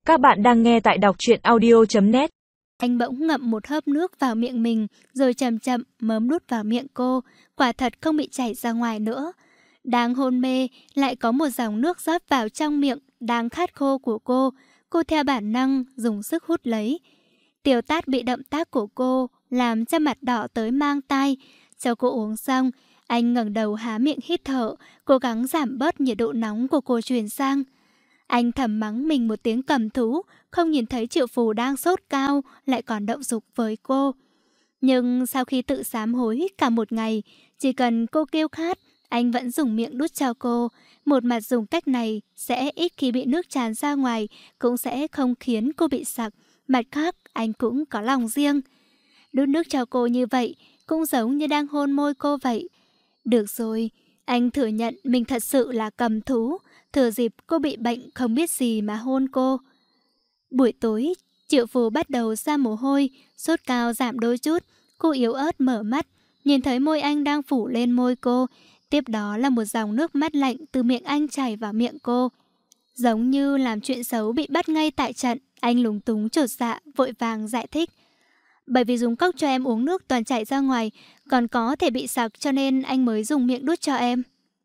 Các bạn đang nghe tại đọc truyện audio.net. Anh bỗng ngậm một hớp nước vào miệng mình, rồi chậm chậm mớm đút vào miệng cô, quả thật không bị chảy ra ngoài nữa. Đang hôn mê, lại có một dòng nước rót vào trong miệng, đang khát khô của cô theo bản năng dùng sức hút lấy. Tiểu Tát bị động tác của cô làm cho mặt đỏ tới mang tai. Cho cô uống xong, anh ngẩng đầu há miệng hít thở, cố gắng giảm bớt nhiệt độ nóng của cô truyền sang. Anh thầm mắng mình một tiếng cầm thú, không nhìn thấy Triệu Phù đang sốt cao, lại còn động dục với cô. Nhưng sau khi tự sám hối cả một ngày, chỉ cần cô kêu khát, anh vẫn dùng miệng đút cho cô. Một mặt dùng cách này sẽ ít khi bị nước tràn ra ngoài, cũng sẽ không khiến cô bị sặc. Mặt khác, anh cũng có lòng riêng. Đút nước cho cô như vậy, cũng giống như đang hôn môi cô vậy. Được rồi, anh thừa nhận mình thật sự là cầm thú. Thừa dịp cô bị bệnh không biết gì mà hôn cô. Buổi tối, Triệu Phù bắt đầu ra mồ hôi, sốt cao giảm đôi chút. Cô yếu ớt mở mắt, nhìn thấy môi anh đang phủ lên môi cô. Tiếp đó là một dòng nước mắt lạnh từ miệng anh chảy vào miệng cô. Giống như làm chuyện xấu bị bắt ngay tại trận, anh lúng túng chột dạ, vội vàng giải thích. Bởi vì dùng cốc cho em uống nước toàn chảy ra ngoài, còn có thể bị sặc cho nên anh mới dùng miệng đút cho em.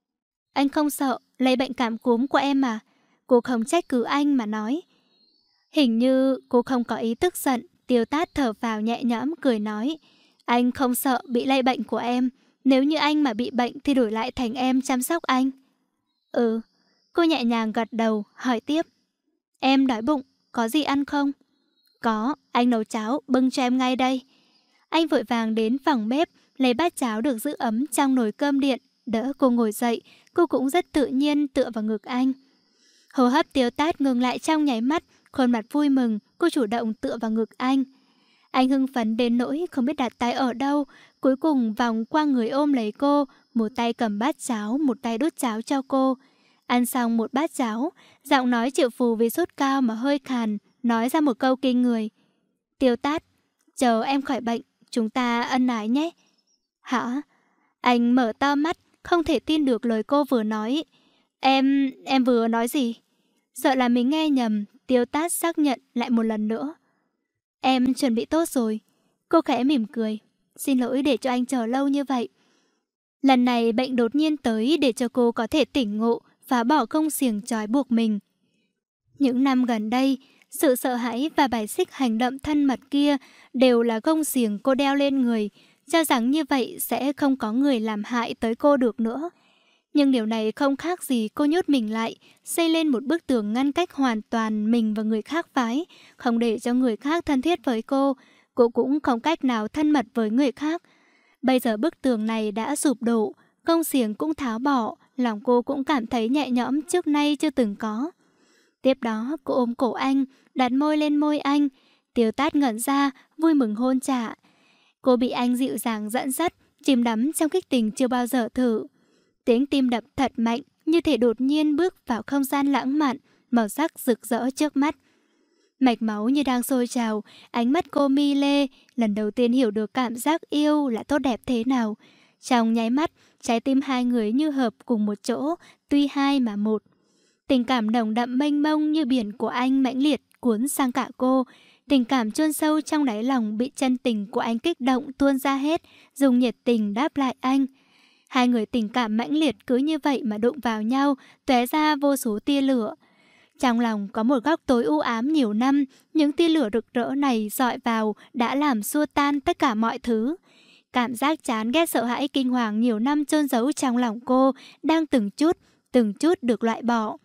Anh không sợ lấy bệnh cảm cúm của em mà. Cô không trách cứ anh mà nói. Hình như cô không có ý tức giận. Tiêu Tát thở vào nhẹ nhõm cười nói. Anh không sợ bị lây bệnh của em. Nếu như anh mà bị bệnh thì đổi lại thành em chăm sóc anh. Ừ. Cô nhẹ nhàng gật đầu hỏi tiếp. Em đói bụng, có gì ăn không? Có, anh nấu cháo bưng cho em ngay đây. Anh vội vàng đến phòng bếp, lấy bát cháo được giữ ấm trong nồi cơm điện, đỡ cô ngồi dậy. Cô cũng rất tự nhiên tựa vào ngực anh. Hô hấp Tiêu Tát ngừng lại trong nháy mắt, khuôn mặt vui mừng, cô chủ động tựa vào ngực anh. Anh hưng phấn đến nỗi không biết đặt tay ở đâu, cuối cùng vòng qua người ôm lấy cô, một tay cầm bát cháo, một tay đút cháo cho cô. Ăn xong một bát cháo, giọng nói Triệu Phù vì sốt cao mà hơi khàn, nói ra một câu kinh người. Tiêu Tát, chờ em khỏi bệnh, chúng ta ân ái nhé. Hả? Anh mở to mắt, không thể tin được lời cô vừa nói. Em vừa nói gì? Sợ là mình nghe nhầm, Tiêu Tát xác nhận lại một lần nữa. Em chuẩn bị tốt rồi. Cô khẽ mỉm cười. Xin lỗi để cho anh chờ lâu như vậy. Lần này bệnh đột nhiên tới để cho cô có thể tỉnh ngộ, phá bỏ công xiềng trói buộc mình. Những năm gần đây, sự sợ hãi và bài xích hành động thân mật kia đều là công xiềng cô đeo lên người, cho rằng như vậy sẽ không có người làm hại tới cô được nữa. Nhưng điều này không khác gì cô nhốt mình lại, xây lên một bức tường ngăn cách hoàn toàn mình và người khác phái, không để cho người khác thân thiết với cô cũng không cách nào thân mật với người khác. Bây giờ bức tường này đã sụp đổ, công xiềng cũng tháo bỏ, lòng cô cũng cảm thấy nhẹ nhõm trước nay chưa từng có. Tiếp đó cô ôm cổ anh, đặt môi lên môi anh. Tiêu Tát ngẩn ra, vui mừng hôn trả. Cô bị anh dịu dàng dẫn dắt, chìm đắm trong kích tình chưa bao giờ thử. Tiếng tim đập thật mạnh, như thể đột nhiên bước vào không gian lãng mạn, màu sắc rực rỡ trước mắt. Mạch máu như đang sôi trào, ánh mắt cô mi lê, lần đầu tiên hiểu được cảm giác yêu là tốt đẹp thế nào. Trong nháy mắt, trái tim hai người như hợp cùng một chỗ, tuy hai mà một. Tình cảm nồng đậm mênh mông như biển của anh mãnh liệt cuốn sang cả cô. Tình cảm chôn sâu trong đáy lòng bị chân tình của anh kích động tuôn ra hết, dùng nhiệt tình đáp lại anh. Hai người tình cảm mãnh liệt cứ như vậy mà đụng vào nhau, tóe ra vô số tia lửa. Trong lòng có một góc tối u ám nhiều năm, những tia lửa rực rỡ này dọi vào đã làm xua tan tất cả mọi thứ. Cảm giác chán ghét sợ hãi kinh hoàng nhiều năm chôn giấu trong lòng cô đang từng chút được loại bỏ.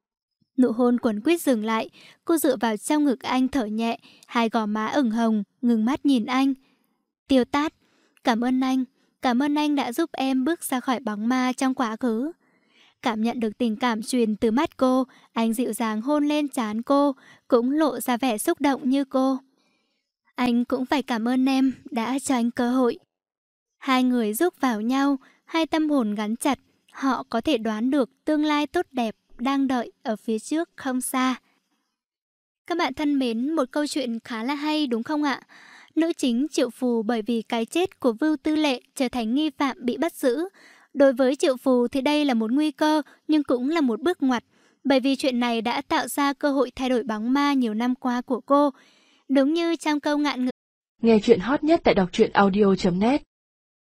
Nụ hôn quấn quýt dừng lại, cô dựa vào trong ngực anh thở nhẹ, hai gò má ửng hồng, ngừng mắt nhìn anh. Tiêu Tát, cảm ơn anh đã giúp em bước ra khỏi bóng ma trong quá khứ. Cảm nhận được tình cảm truyền từ mắt cô, anh dịu dàng hôn lên trán cô, cũng lộ ra vẻ xúc động như cô. Anh cũng phải cảm ơn em đã cho anh cơ hội. Hai người giúp vào nhau, hai tâm hồn gắn chặt, họ có thể đoán được tương lai tốt đẹp đang đợi ở phía trước không xa. Các bạn thân mến, một câu chuyện khá là hay đúng không ạ? Nữ chính Triệu Phù bởi vì cái chết của Vưu Tư Lệ trở thành nghi phạm bị bắt giữ. Đối với Triệu Phù thì đây là một nguy cơ nhưng cũng là một bước ngoặt. bởi vì chuyện này đã tạo ra cơ hội thay đổi bóng ma nhiều năm qua của cô. Đúng như trong câu ngạn ngữ. Nghe chuyện hot nhất tại đọc truyện audio.net